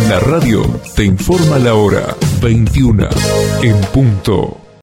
La radio te informa la hora 21 en punto.